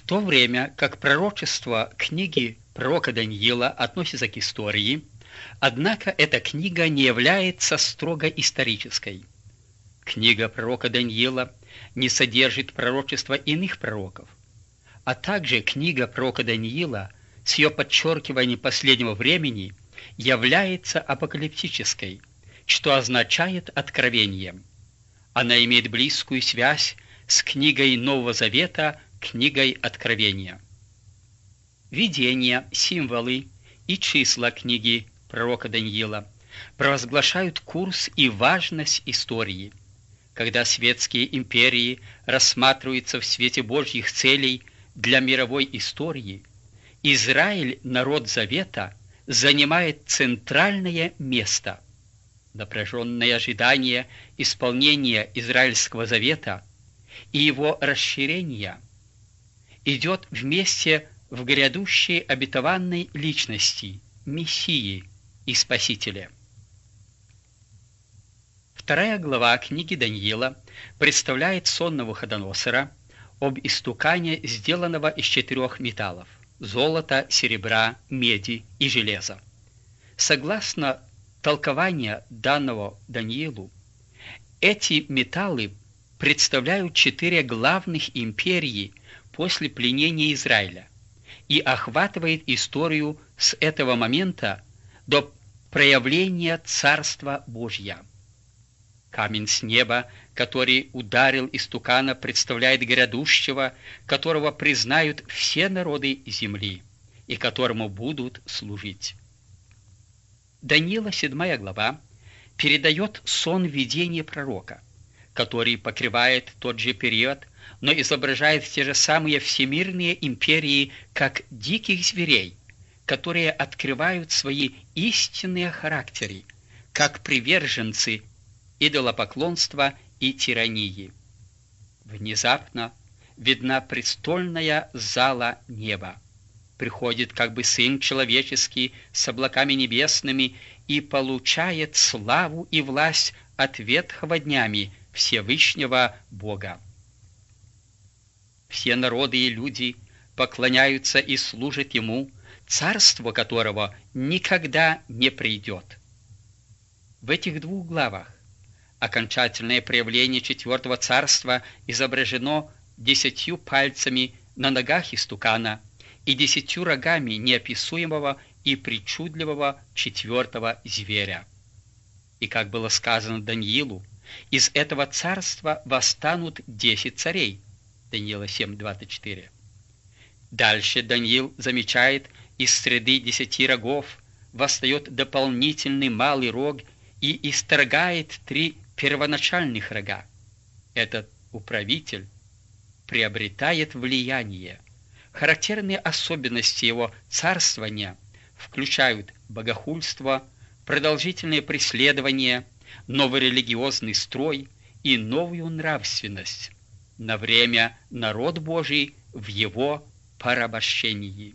то время как пророчество книги пророка Даниила относится к истории, однако эта книга не является строго исторической. Книга пророка Даниила не содержит пророчества иных пророков, а также книга пророка Даниила с ее подчеркиванием последнего времени является апокалиптической, что означает откровением. Она имеет близкую связь с книгой Нового Завета, книгой Откровения. Видения, символы и числа книги пророка Даниила провозглашают курс и важность истории. Когда светские империи рассматриваются в свете Божьих целей для мировой истории, Израиль, народ Завета, занимает центральное место. Напряженное ожидание исполнения Израильского Завета и его расширения идет вместе в грядущей обетованной личности, Мессии и Спасителя. Вторая глава книги Даниила представляет сон Навуходоносора об истукане, сделанного из 4 металлов – золота, серебра, меди и железа. Согласно толкованию данного Даниилу, эти металлы представляют 4 главных империи после пленения Израиля и охватывает историю с этого момента до проявления Царства Божья. Камень с неба, который ударил истукана, представляет грядущего, которого признают все народы земли и которому будут служить. Даниила 7 глава передает сон видения пророка, который покрывает тот же период, но изображает те же самые всемирные империи, как диких зверей, которые открывают свои истинные характеры, как приверженцы идолопоклонства и тирании. Внезапно видна престольная зала неба. Приходит как бы Сын Человеческий с облаками небесными и получает славу и власть от ветхого днями Всевышнего Бога. Все народы и люди поклоняются и служат Ему, царство которого никогда не придет. В этих 2 главах окончательное проявление 4-го царства изображено 10 пальцами на ногах истукана и 10 рогами неописуемого и причудливого 4-го зверя. И как было сказано Даниилу, из этого царства восстанут 10 царей. Даниила 7:24. Дальше Даниил замечает, из среды 10 рогов восстает дополнительный малый рог и исторгает 3 первоначальных рога. Этот управитель приобретает влияние. Характерные особенности его царствования включают богохульство, продолжительное преследование, новый религиозный строй и новую нравственность. На время народ Божий в его порабощении.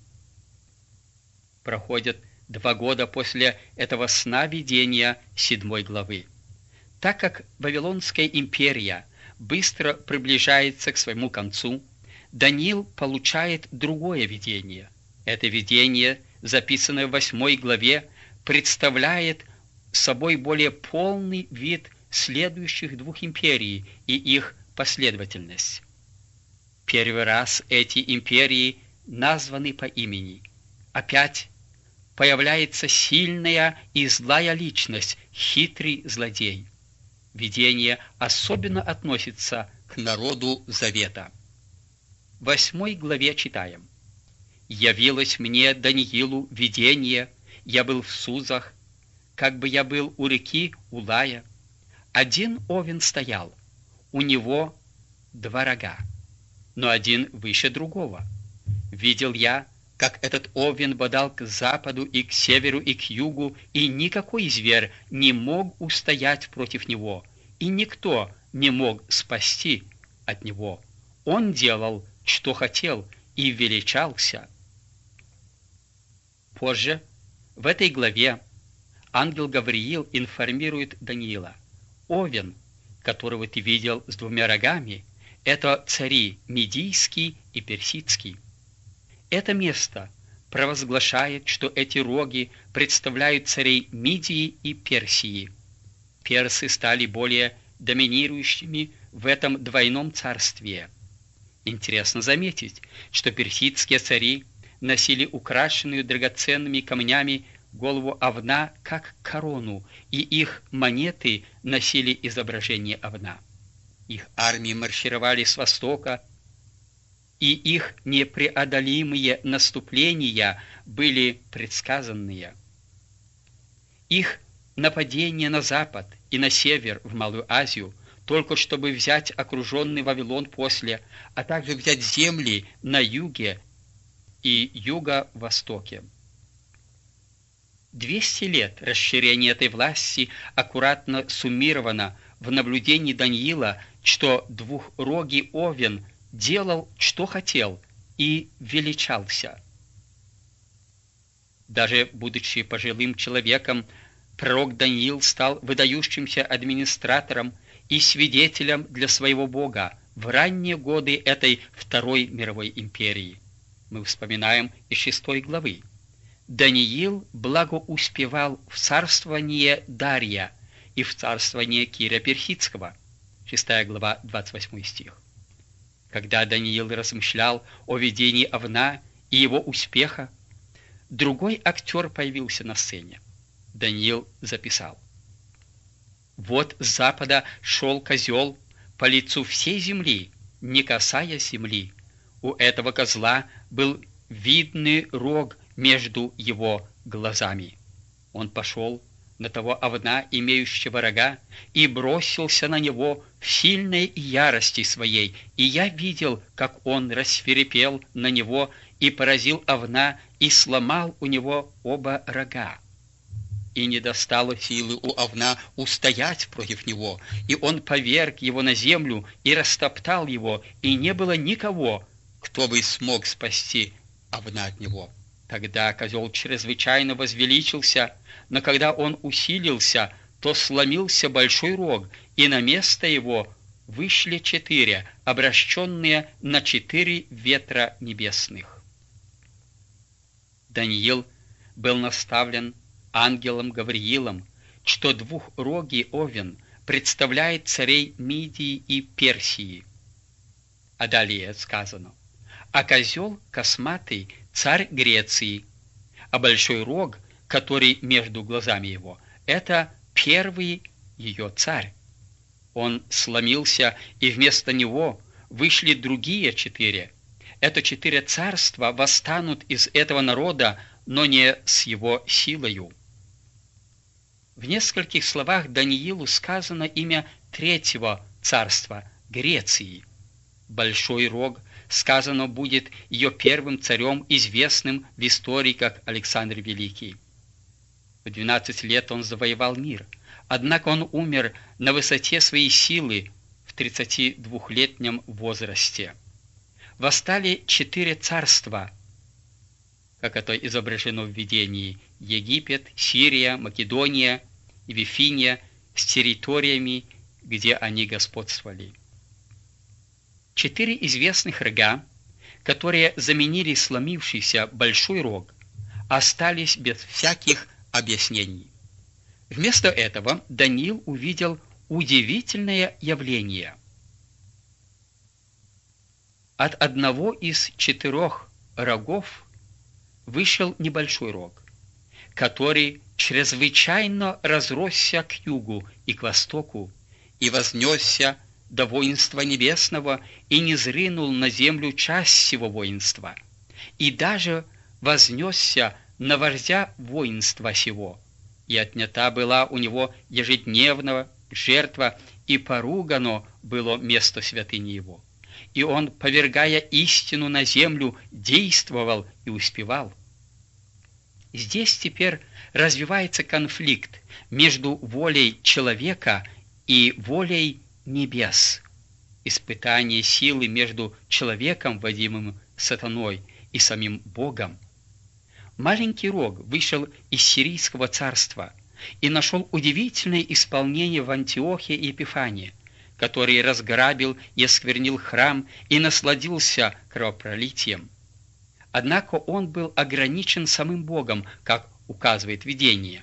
Проходят 2 года после этого сна видения 7 главы. Так как Вавилонская империя быстро приближается к своему концу, Даниил получает другое видение. Это видение, записанное в 8 главе, представляет собой более полный вид следующих 2 империй и их последовательность. Первый раз эти империи названы по имени. Опять появляется сильная и злая личность, хитрый злодей. Видение особенно относится к народу Завета. В 8 главе читаем: «Явилось мне, Даниилу, видение, я был в Сузах, как бы я был у реки Улая. Один овен стоял, у него 2 рога, но один выше другого. Видел я, как этот овен бодал к западу и к северу и к югу, и никакой зверь не мог устоять против него, и никто не мог спасти от него. Он делал, что хотел, и величался». Позже, в этой главе, ангел Гавриил информирует Даниила: овен, которого ты видел с 2 рогами, это цари Медийский и Персидский. Это место провозглашает, что эти роги представляют царей Мидии и Персии. Персы стали более доминирующими в этом двойном царстве. Интересно заметить, что персидские цари носили украшенную драгоценными камнями голову овна как корону, и их монеты носили изображение овна. Их армии маршировали с востока, и их непреодолимые наступления были предсказанные. Их нападение на запад и на север в Малую Азию, только чтобы взять окруженный Вавилон после, а также взять земли на юге и юго-востоке. 200 лет расширения этой власти аккуратно суммировано в наблюдении Даниила, что двухрогий овен делал, что хотел, и величался. Даже будучи пожилым человеком, пророк Даниил стал выдающимся администратором и свидетелем для своего Бога в ранние годы этой Второй мировой империи. Мы вспоминаем из 6 главы. Даниил благоуспевал в царствовании Дария и в царствовании Кира Персидского. 6 глава, 28 стих. Когда Даниил размышлял о видении овна и его успеха, другой актер появился на сцене. Даниил записал: «Вот с запада шел козел по лицу всей земли, не касаясь земли. У этого козла был видный рог между его глазами. Он пошел на того овна, имеющего рога, и бросился на него в сильной ярости своей, и я видел, как он рассвирепел на него и поразил овна, и сломал у него оба рога. И не достало силы у овна устоять против него, и он поверг его на землю и растоптал его, и не было никого, кто бы смог спасти овна от него. Тогда козел чрезвычайно возвеличился, но когда он усилился, то сломился большой рог, и на место его вышли 4, обращенные на 4 ветра небесных». Даниил был наставлен ангелом Гавриилом, что двухрогий овен представляет царей Мидии и Персии. А далее сказано: «А козел косматый — царь Греции, а большой рог, который между глазами его, это первый ее царь. Он сломился, и вместо него вышли другие 4. Это 4 царства восстанут из этого народа, но не с его силою». В нескольких словах Даниилу сказано имя 3-го царства — Греции. Большой рог, сказано, будет ее первым царем, известным в истории как Александр Великий. В 12 лет он завоевал мир, однако он умер на высоте своей силы в 32-летнем возрасте. Восстали 4 царства, как это изображено в видении: Египет, Сирия, Македония и Вифиния с территориями, где они господствовали. 4 известных рога, которые заменили сломившийся большой рог, остались без всяких объяснений. Вместо этого Даниил увидел удивительное явление. От одного из 4 рогов вышел небольшой рог, который чрезвычайно разросся к югу и к востоку и вознесся до воинства небесного и низрынул на землю часть всего воинства, и даже вознесся на вождя воинства сего, и отнята была у него ежедневная жертва, и поругано было место святыни его. И он, повергая истину на землю, действовал и успевал. Здесь теперь развивается конфликт между волей человека и волей небес. Испытание силы между человеком, водимым сатаной, и самим Богом. Маленький рог вышел из Сирийского царства и нашел удивительное исполнение в Антиохе и Епифании, который разграбил и осквернил храм и насладился кровопролитием. Однако он был ограничен самым Богом, как указывает видение.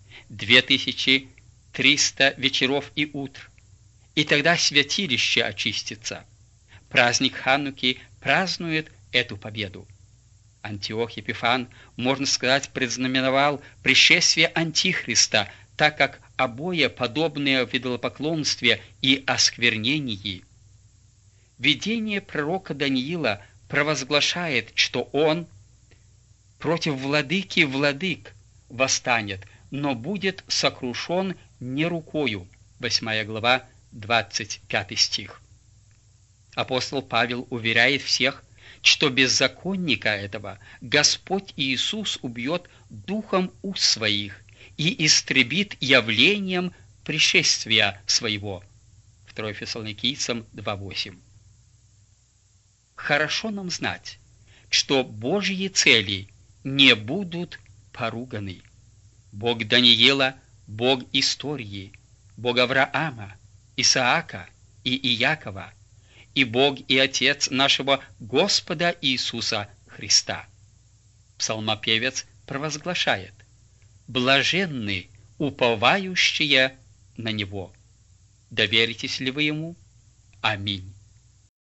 2300 вечеров и утр, и тогда святилище очистится. Праздник Хануки празднует эту победу. Антиох Епифан, можно сказать, предзнаменовал пришествие Антихриста, так как обои подобные в идолопоклонстве и осквернении. Видение пророка Даниила провозглашает, что он против владыки владык восстанет, но будет сокрушен не рукою. 8 глава, 25 стих. Апостол Павел уверяет всех, что беззаконника этого Господь Иисус убьет духом уст своих и истребит явлением пришествия своего. 2 Фессалоникийцам 2:8. Хорошо нам знать, что Божьи цели не будут поруганы. Бог Даниила – Бог истории, Бог Авраама, Исаака и Иакова, и Бог и Отец нашего Господа Иисуса Христа. Псалмопевец провозглашает: «Блаженны, уповающие на Него». Доверитесь ли вы Ему? Аминь.